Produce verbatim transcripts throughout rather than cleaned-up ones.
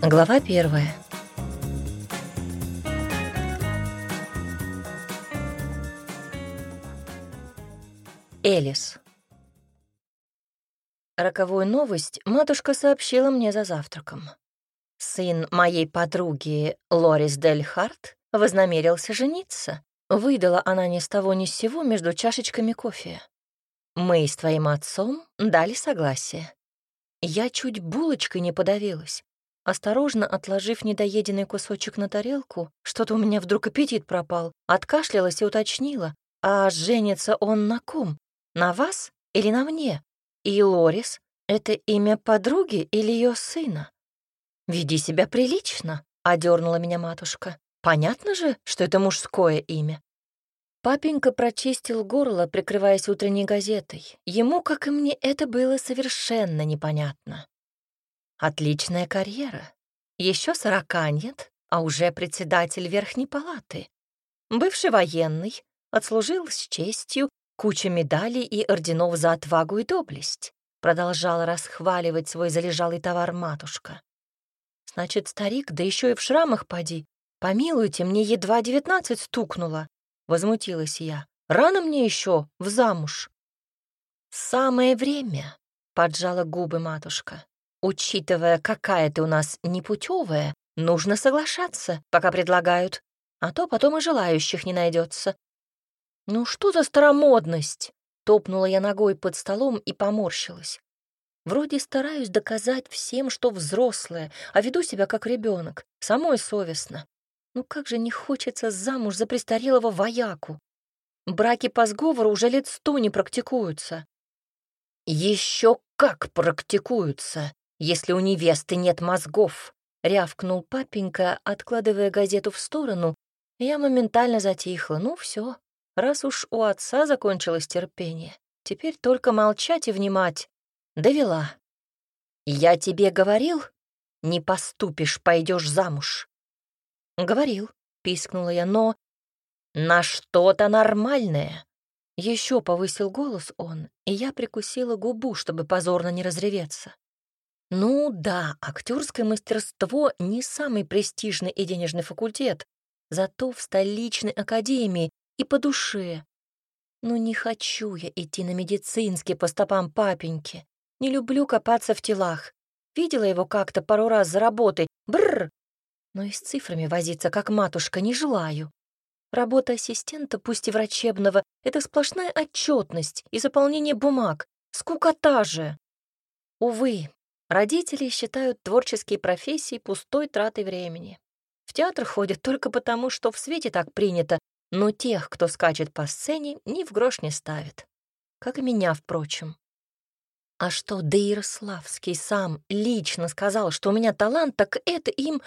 Глава первая. Элис. Роковую новость матушка сообщила мне за завтраком. Сын моей подруги, Лорис Дель Харт, вознамерился жениться. Выдала она ни с того ни с сего между чашечками кофе. Мы с твоим отцом дали согласие. Я чуть булочкой не подавилась. Осторожно отложив недоеденный кусочек на тарелку, что-то у меня вдруг аппетит пропал, откашлялась и уточнила, а женится он на ком? На вас или на мне? И Лорис — это имя подруги или ее сына? «Веди себя прилично», — одернула меня матушка. «Понятно же, что это мужское имя». Папенька прочистил горло, прикрываясь утренней газетой. Ему, как и мне, это было совершенно непонятно. Отличная карьера. Еще сорока нет, а уже председатель Верхней палаты. Бывший военный, отслужил с честью, куча медалей и орденов за отвагу и доблесть. Продолжала расхваливать свой залежалый товар матушка. Значит, старик, да еще и в шрамах поди. Помилуйте, мне едва девятнадцать стукнуло. Возмутилась я. Рано мне еще в замуж. Самое время, поджала губы матушка. Учитывая, какая ты у нас непутевая, нужно соглашаться, пока предлагают, а то потом и желающих не найдется. Ну что за старомодность? Топнула я ногой под столом и поморщилась. Вроде стараюсь доказать всем, что взрослая, а веду себя как ребенок, самой совестно. Ну как же не хочется замуж за престарелого вояку. Браки по сговору уже лет сто не практикуются. Еще как практикуются, если у невесты нет мозгов, рявкнул папенька, откладывая газету в сторону. Я моментально затихла. Ну все, раз уж у отца закончилось терпение, теперь только молчать и внимать. Довела. Я тебе говорил, не поступишь, пойдешь замуж. Говорил, пискнула я, но на что-то нормальное. Еще повысил голос он, и я прикусила губу, чтобы позорно не разреветься. Ну да, актерское мастерство — не самый престижный и денежный факультет, зато в столичной академии и по душе. Ну не хочу я идти на медицинский по стопам папеньки. Не люблю копаться в телах. Видела его как-то пару раз за работой. Бррр! Но и с цифрами возиться, как матушка, не желаю. Работа ассистента, пусть и врачебного, — это сплошная отчетность и заполнение бумаг. Скукота же. Увы, родители считают творческие профессии пустой тратой времени. В театр ходят только потому, что в свете так принято, но тех, кто скачет по сцене, ни в грош не ставят. Как и меня, впрочем. А что Деярославский сам лично сказал, что у меня талант, так это им...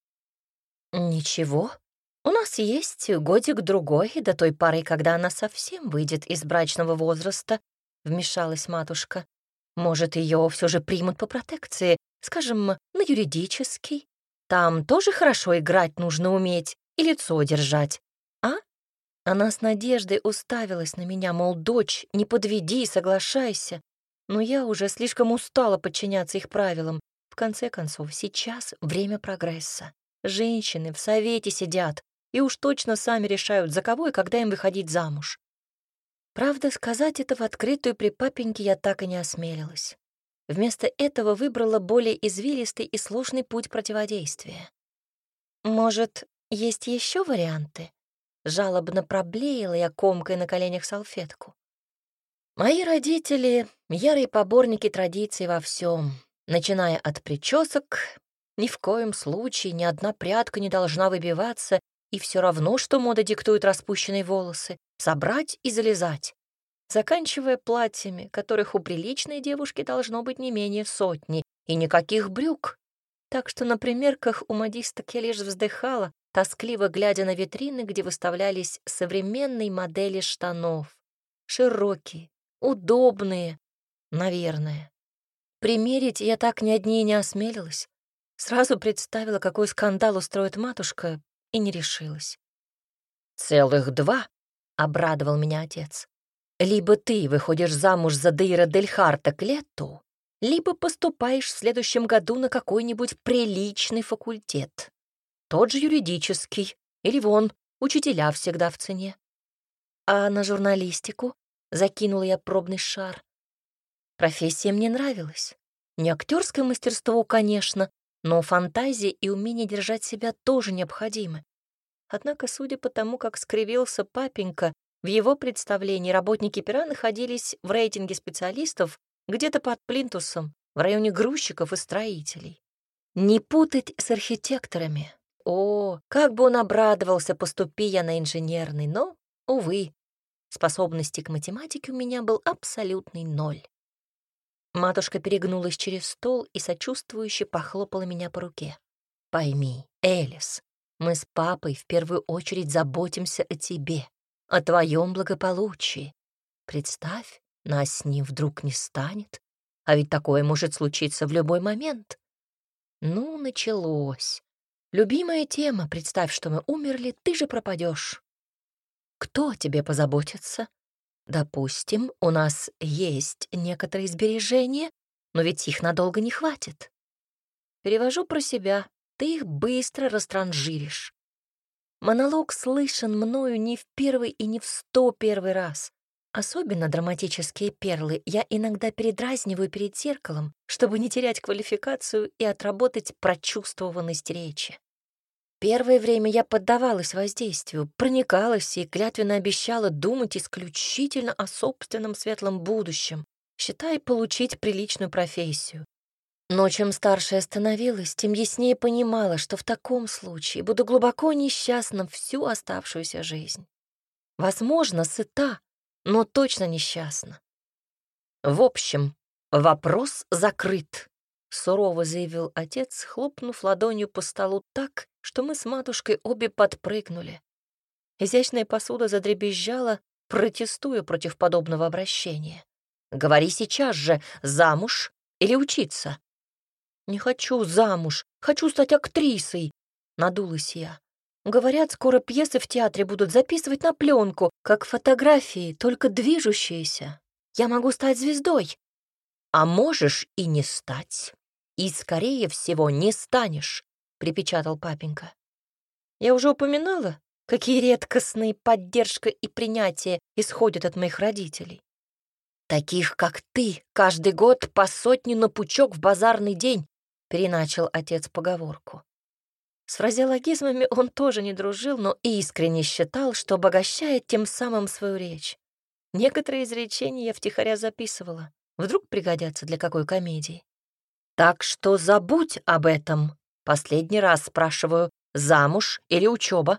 Ничего. У нас есть годик-другой до той поры, когда она совсем выйдет из брачного возраста, вмешалась матушка. Может, ее все же примут по протекции, скажем, на юридический. Там тоже хорошо играть нужно уметь и лицо держать. А? Она с надеждой уставилась на меня, мол, дочь, не подведи, соглашайся. Но я уже слишком устала подчиняться их правилам. В конце концов, сейчас время прогресса. Женщины в совете сидят и уж точно сами решают, за кого и когда им выходить замуж. Правда, сказать это в открытую при папеньке я так и не осмелилась. Вместо этого выбрала более извилистый и сложный путь противодействия. «Может, есть еще варианты?» Жалобно проблеяла я, комкой на коленях салфетку. Мои родители — ярые поборники традиций во всем, начиная от причесок. Ни в коем случае ни одна прядка не должна выбиваться, и все равно, что мода диктует распущенные волосы, собрать и залезать. Заканчивая платьями, которых у приличной девушки должно быть не менее сотни, и никаких брюк. Так что на примерках у модисток я лишь вздыхала, тоскливо глядя на витрины, где выставлялись современные модели штанов. Широкие, удобные, наверное. Примерить я так ни одни не осмелилась. Сразу представила, какой скандал устроит матушка, и не решилась. «Целых два?» — обрадовал меня отец. «Либо ты выходишь замуж за Дейра Дель Харта к лету, либо поступаешь в следующем году на какой-нибудь приличный факультет. Тот же юридический, или вон, учителя всегда в цене. А на журналистику закинула я пробный шар. Профессия мне нравилась. Не актерское мастерство, конечно, но фантазия и умение держать себя тоже необходимы. Однако, судя по тому, как скривился папенька, в его представлении работники пера находились в рейтинге специалистов где-то под плинтусом, в районе грузчиков и строителей. Не путать с архитекторами. О, как бы он обрадовался, поступи я на инженерный, но, увы, способности к математике у меня был абсолютный ноль. Матушка перегнулась через стол и сочувствующе похлопала меня по руке. «Пойми, Элис, мы с папой в первую очередь заботимся о тебе, о твоем благополучии. Представь, нас с ним вдруг не станет, а ведь такое может случиться в любой момент». Ну, началось. Любимая тема, представь, что мы умерли, ты же пропадешь. Кто о тебе позаботится? Допустим, у нас есть некоторые сбережения, но ведь их надолго не хватит. Перевожу про себя, ты их быстро растранжиришь. Монолог слышен мною не в первый и не в сто первый раз. Особенно драматические перлы я иногда передразниваю перед зеркалом, чтобы не терять квалификацию и отработать прочувствованность речи. Первое время я поддавалась воздействию, проникалась и клятвенно обещала думать исключительно о собственном светлом будущем, считая получить приличную профессию. Но чем старше я становилась, тем яснее понимала, что в таком случае буду глубоко несчастна всю оставшуюся жизнь. Возможно, сыта, но точно несчастна. В общем, вопрос закрыт, — сурово заявил отец, хлопнув ладонью по столу так, что мы с матушкой обе подпрыгнули. Изящная посуда задребезжала, протестуя против подобного обращения. «Говори сейчас же, замуж или учиться?» «Не хочу замуж, хочу стать актрисой», — надулась я. «Говорят, скоро пьесы в театре будут записывать на пленку, как фотографии, только движущиеся. Я могу стать звездой». «А можешь и не стать. И, скорее всего, не станешь», — припечатал папенька. Я уже упоминала, какие редкостные поддержка и принятие исходят от моих родителей. «Таких, как ты, каждый год по сотне на пучок в базарный день», — переначал отец поговорку. С фразеологизмами он тоже не дружил, но искренне считал, что обогащает тем самым свою речь. Некоторые изречения я втихаря записывала. Вдруг пригодятся для какой комедии. «Так что забудь об этом. Последний раз спрашиваю, замуж или учеба?»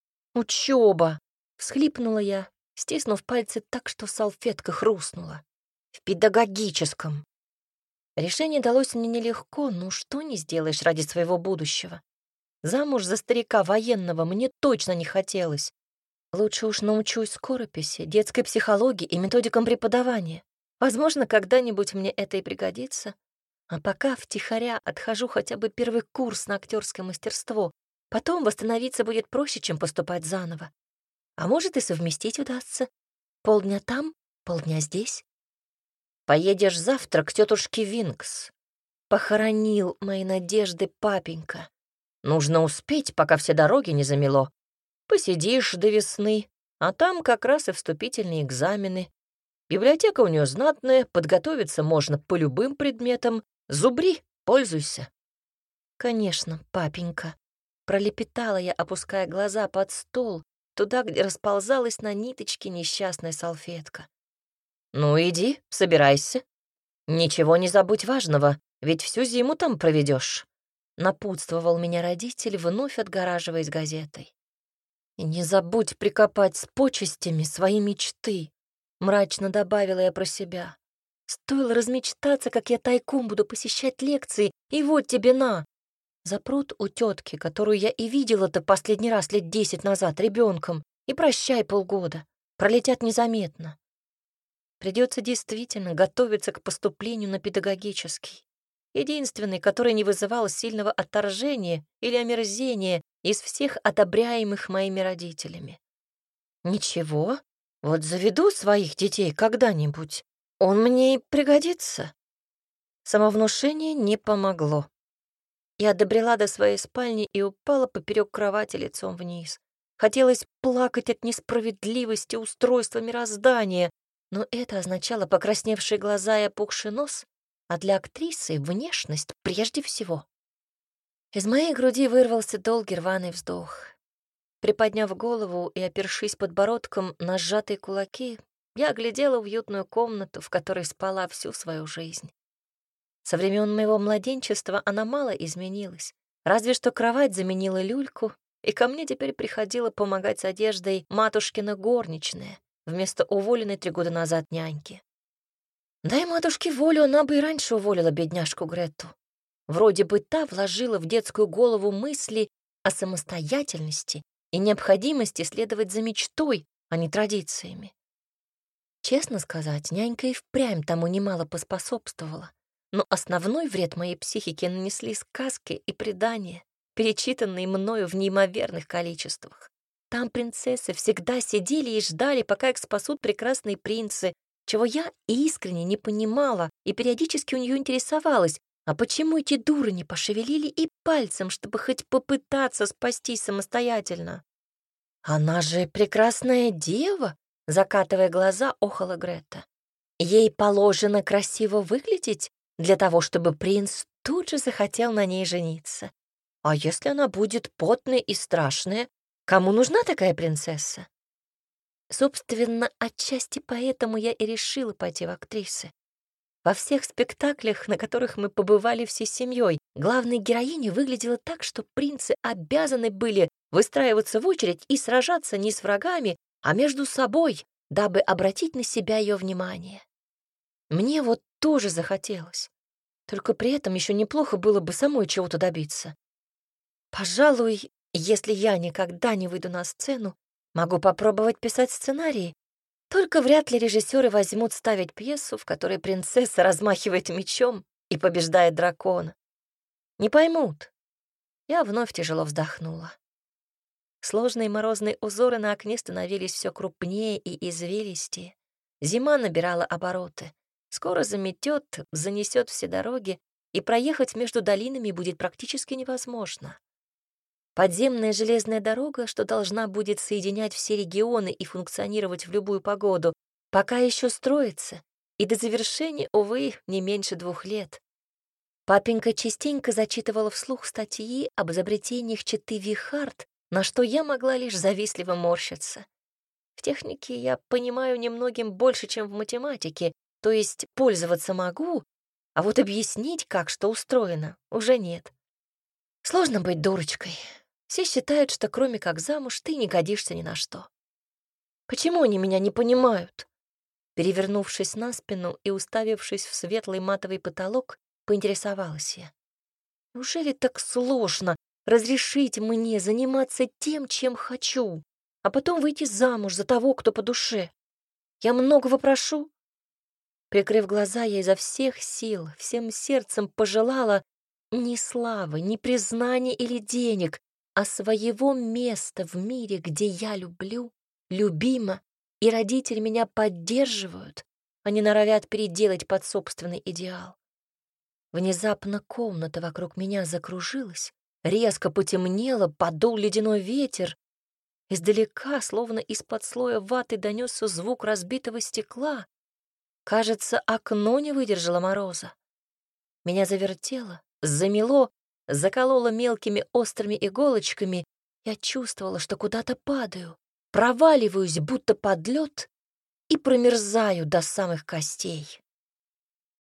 «Учеба!» — всхлипнула я, стиснув пальцы так, что салфетка хрустнула. «В педагогическом». Решение далось мне нелегко, но что не сделаешь ради своего будущего. Замуж за старика военного мне точно не хотелось. Лучше уж научусь скорописи, детской психологии и методикам преподавания. Возможно, когда-нибудь мне это и пригодится. А пока втихаря отхожу хотя бы первый курс на актерское мастерство. Потом восстановиться будет проще, чем поступать заново. А может, и совместить удастся. Полдня там, полдня здесь. Поедешь завтра к тетушке Винкс. Похоронил мои надежды папенька. Нужно успеть, пока все дороги не замело. Посидишь до весны, а там как раз и вступительные экзамены. Библиотека у нее знатная, подготовиться можно по любым предметам. Зубри, пользуйся. Конечно, папенька. Пролепетала я, опуская глаза под стол, туда, где расползалась на ниточке несчастная салфетка. Ну, иди, собирайся. Ничего не забудь важного, ведь всю зиму там проведешь. Напутствовал меня родитель, вновь отгораживаясь газетой. И не забудь прикопать с почестями свои мечты, мрачно добавила я про себя. Стоило размечтаться, как я тайком буду посещать лекции, и вот тебе на. Запрут у тетки, которую я и видела-то последний раз лет десять назад ребенком, и прощай полгода, пролетят незаметно. Придется действительно готовиться к поступлению на педагогический. Единственный, который не вызывал сильного отторжения или омерзения из всех одобряемых моими родителями. Ничего, вот заведу своих детей когда-нибудь, он мне и пригодится. Самовнушение не помогло. Я добрела до своей спальни и упала поперек кровати лицом вниз. Хотелось плакать от несправедливости устройства мироздания, но это означало покрасневшие глаза и опухший нос, а для актрисы внешность прежде всего. Из моей груди вырвался долгий рваный вздох. Приподняв голову и опершись подбородком на сжатые кулаки, я оглядела уютную комнату, в которой спала всю свою жизнь. Со времен моего младенчества она мало изменилась, разве что кровать заменила люльку, и ко мне теперь приходила помогать с одеждой матушкина горничная вместо уволенной три года назад няньки. Дай матушке волю, она бы и раньше уволила бедняжку Гретту. Вроде бы та вложила в детскую голову мысли о самостоятельности и необходимости следовать за мечтой, а не традициями. Честно сказать, нянька и впрямь тому немало поспособствовала. Но основной вред моей психике нанесли сказки и предания, перечитанные мною в неимоверных количествах. Там принцессы всегда сидели и ждали, пока их спасут прекрасные принцы, чего я искренне не понимала и периодически у нее интересовалась, а почему эти дуры не пошевелили и пальцем, чтобы хоть попытаться спастись самостоятельно? «Она же прекрасная дева!» — закатывая глаза, охала Гретта. «Ей положено красиво выглядеть для того, чтобы принц тут же захотел на ней жениться. А если она будет потная и страшная, кому нужна такая принцесса?» Собственно, отчасти поэтому я и решила пойти в актрисы. Во всех спектаклях, на которых мы побывали всей семьей, главная героиня выглядела так, что принцы обязаны были выстраиваться в очередь и сражаться не с врагами, а между собой, дабы обратить на себя ее внимание. Мне вот тоже захотелось. Только при этом еще неплохо было бы самой чего-то добиться. Пожалуй, если я никогда не выйду на сцену, могу попробовать писать сценарии. Только вряд ли режиссеры возьмут ставить пьесу, в которой принцесса размахивает мечом и побеждает дракона. Не поймут. Я вновь тяжело вздохнула. Сложные морозные узоры на окне становились все крупнее и извилистее. Зима набирала обороты. Скоро заметет, занесет все дороги, и проехать между долинами будет практически невозможно. Подземная железная дорога, что должна будет соединять все регионы и функционировать в любую погоду, пока еще строится, и до завершения, увы, не меньше двух лет. Папенька частенько зачитывала вслух статьи об изобретениях четы Вихард, на что я могла лишь завистливо морщиться. В технике я понимаю немногим больше, чем в математике, то есть пользоваться могу, а вот объяснить, как что устроено, уже нет. Сложно быть дурочкой. Все считают, что кроме как замуж ты не годишься ни на что. Почему они меня не понимают? Перевернувшись на спину и уставившись в светлый матовый потолок, поинтересовалась я. Неужели так сложно разрешить мне заниматься тем, чем хочу, а потом выйти замуж за того, кто по душе? Я многого прошу. Прикрыв глаза, я изо всех сил, всем сердцем пожелала ни славы, ни признания или денег, а своего места в мире, где я люблю, любима, и родители меня поддерживают, а не норовят переделать под собственный идеал. Внезапно комната вокруг меня закружилась, резко потемнело, подул ледяной ветер. Издалека, словно из-под слоя ваты, донесся звук разбитого стекла. Кажется, окно не выдержало мороза. Меня завертело, замело, закололо мелкими острыми иголочками. Я чувствовала, что куда-то падаю, проваливаюсь, будто под лед, и промерзаю до самых костей.